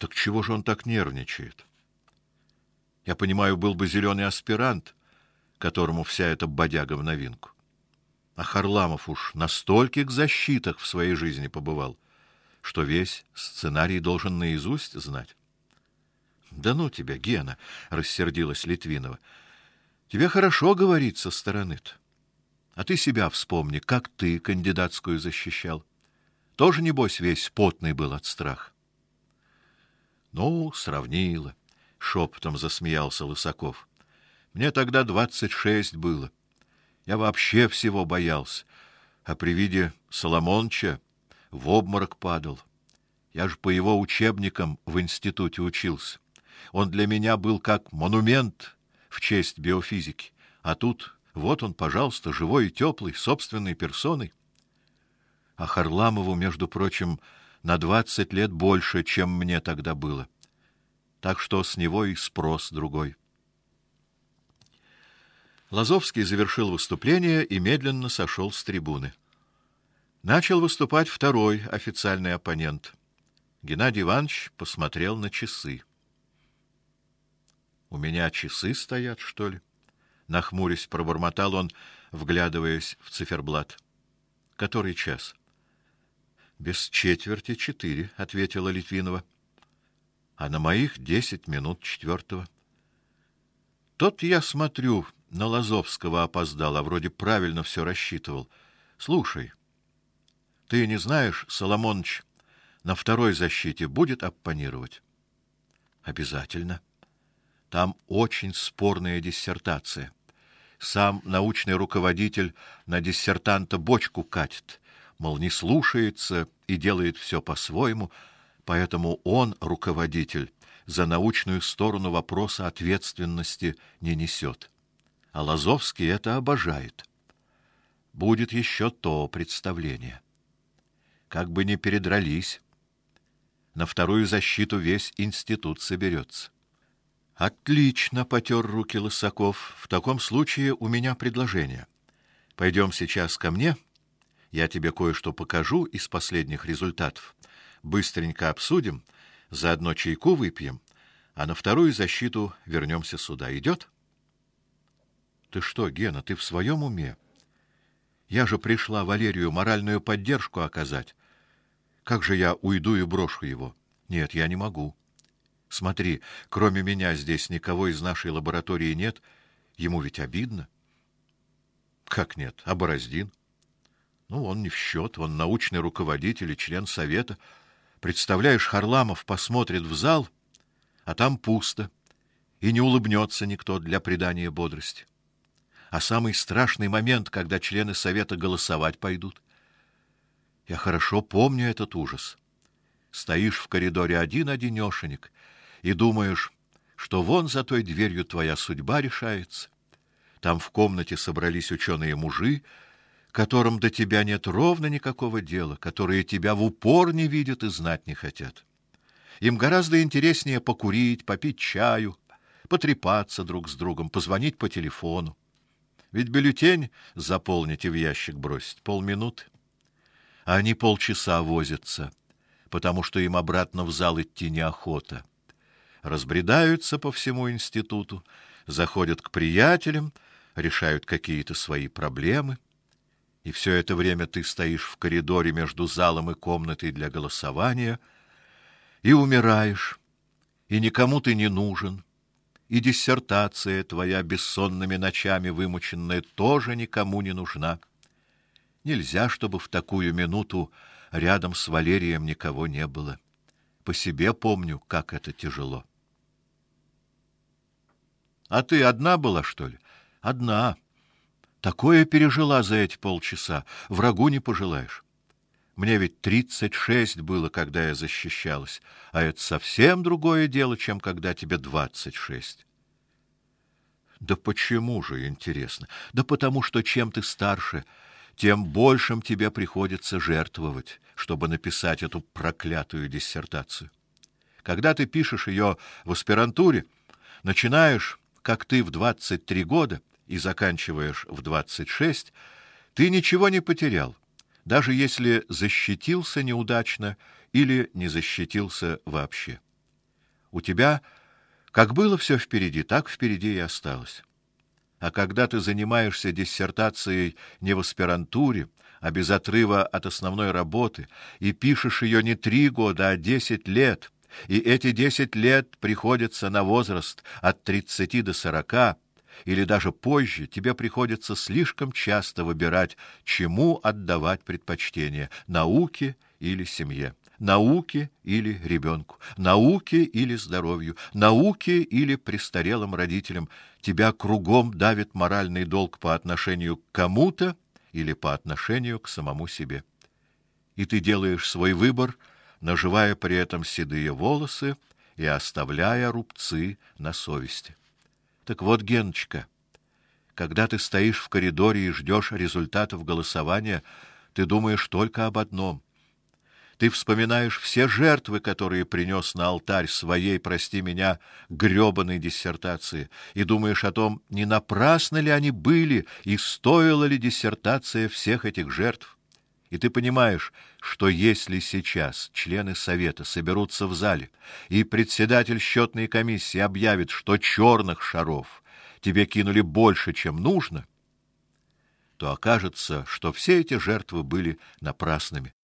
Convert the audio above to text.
Так чего же он так нервничает? Я понимаю, был бы зеленый аспирант, которому вся эта бодяга в новинку. А Харламов уж на стольких защитах в своей жизни побывал, что весь сценарий должен наизусть знать. Да ну тебя, Гена, рассердилась Литвинова. Тебе хорошо говорить со стороны-то. А ты себя вспомни, как ты кандидатскую защищал. Тоже небось весь потный был от страха. Ну, сравнила, шепотом засмеялся Лысаков. Мне тогда 26 было. Я вообще всего боялся, а при виде Соломонча в обморок падал. Я же по его учебникам в институте учился. Он для меня был как монумент в честь биофизики. А тут вот он, пожалуйста, живой и теплый, собственной персоной. А Харламову, между прочим, на 20 лет больше, чем мне тогда было. Так что с него и спрос другой. Лазовский завершил выступление и медленно сошел с трибуны. Начал выступать второй официальный оппонент. Геннадий Иванович посмотрел на часы. У меня часы стоят, что ли? Нахмурясь, пробормотал он, вглядываясь в циферблат. Который час? Без четверти 4, ответила Литвинова. А на моих 10 минут 4. Тот я смотрю, на Лазовского опоздал, а вроде правильно все рассчитывал. Слушай, ты не знаешь, Соломоныч на второй защите будет оппонировать? Обязательно. Там очень спорная диссертация. Сам научный руководитель на диссертанта бочку катит, мол, не слушается и делает все по-своему, поэтому он, руководитель, за научную сторону вопроса ответственности не несет. А Лазовский это обожает. Будет еще то представление. Как бы ни передрались, на вторую защиту весь институт соберется. Отлично, потер руки Лысаков. В таком случае у меня предложение. Пойдем сейчас ко мне, я тебе кое-что покажу из последних результатов. Быстренько обсудим, заодно чайку выпьем, а на вторую защиту вернемся сюда. Идет? Ты что, Гена, ты в своем уме? Я же пришла Валерию моральную поддержку оказать. Как же я уйду и брошу его? Нет, я не могу. Смотри, кроме меня здесь никого из нашей лаборатории нет. Ему ведь обидно. Как нет? А Бороздин? Ну, он не в счет, он научный руководитель и член совета. Представляешь, Харламов посмотрит в зал, а там пусто, и не улыбнется никто для придания бодрости. А самый страшный момент, когда члены совета голосовать пойдут. Я хорошо помню этот ужас. Стоишь в коридоре один-одинешенек и думаешь, что вон за той дверью твоя судьба решается. Там в комнате собрались ученые-мужи, которым до тебя нет ровно никакого дела, которые тебя в упор не видят и знать не хотят. Им гораздо интереснее покурить, попить чаю, потрепаться друг с другом, позвонить по телефону. Ведь бюллетень заполнить и в ящик бросить полминуты. А они полчаса возятся, потому что им обратно в зал идти неохота. Разбредаются по всему институту, заходят к приятелям, решают какие-то свои проблемы. И все это время ты стоишь в коридоре между залом и комнатой для голосования и умираешь, и никому ты не нужен, и диссертация твоя бессонными ночами вымученная тоже никому не нужна. Нельзя, чтобы в такую минуту рядом с Валерием никого не было. По себе помню, как это тяжело. А ты одна была, что ли? Одна. Такое пережила за эти полчаса, врагу не пожелаешь. Мне ведь 36 было, когда я защищалась, а это совсем другое дело, чем когда тебе 26. Да почему же, интересно? Да потому что чем ты старше, тем большим тебе приходится жертвовать, чтобы написать эту проклятую диссертацию. Когда ты пишешь ее в аспирантуре, начинаешь, как ты, в 23 года и заканчиваешь в 26, ты ничего не потерял, даже если защитился неудачно или не защитился вообще. У тебя как было все впереди, так впереди и осталось. А когда ты занимаешься диссертацией не в аспирантуре, а без отрыва от основной работы, и пишешь ее не 3 года, а 10 лет, и эти 10 лет приходятся на возраст от 30 до 40, или даже позже, тебе приходится слишком часто выбирать, чему отдавать предпочтение: науке или семье, науке или ребенку, науке или здоровью, науке или престарелым родителям. Тебя кругом давит моральный долг по отношению к кому-то или по отношению к самому себе. И ты делаешь свой выбор, наживая при этом седые волосы и оставляя рубцы на совести. Так вот, Геночка, когда ты стоишь в коридоре и ждешь результатов голосования, ты думаешь только об одном. Ты вспоминаешь все жертвы, которые принес на алтарь своей, прости меня, грёбаной диссертации, и думаешь о том, не напрасно ли они были и стоила ли диссертация всех этих жертв. И ты понимаешь, что если сейчас члены совета соберутся в зале, и председатель счетной комиссии объявит, что черных шаров тебе кинули больше, чем нужно, то окажется, что все эти жертвы были напрасными.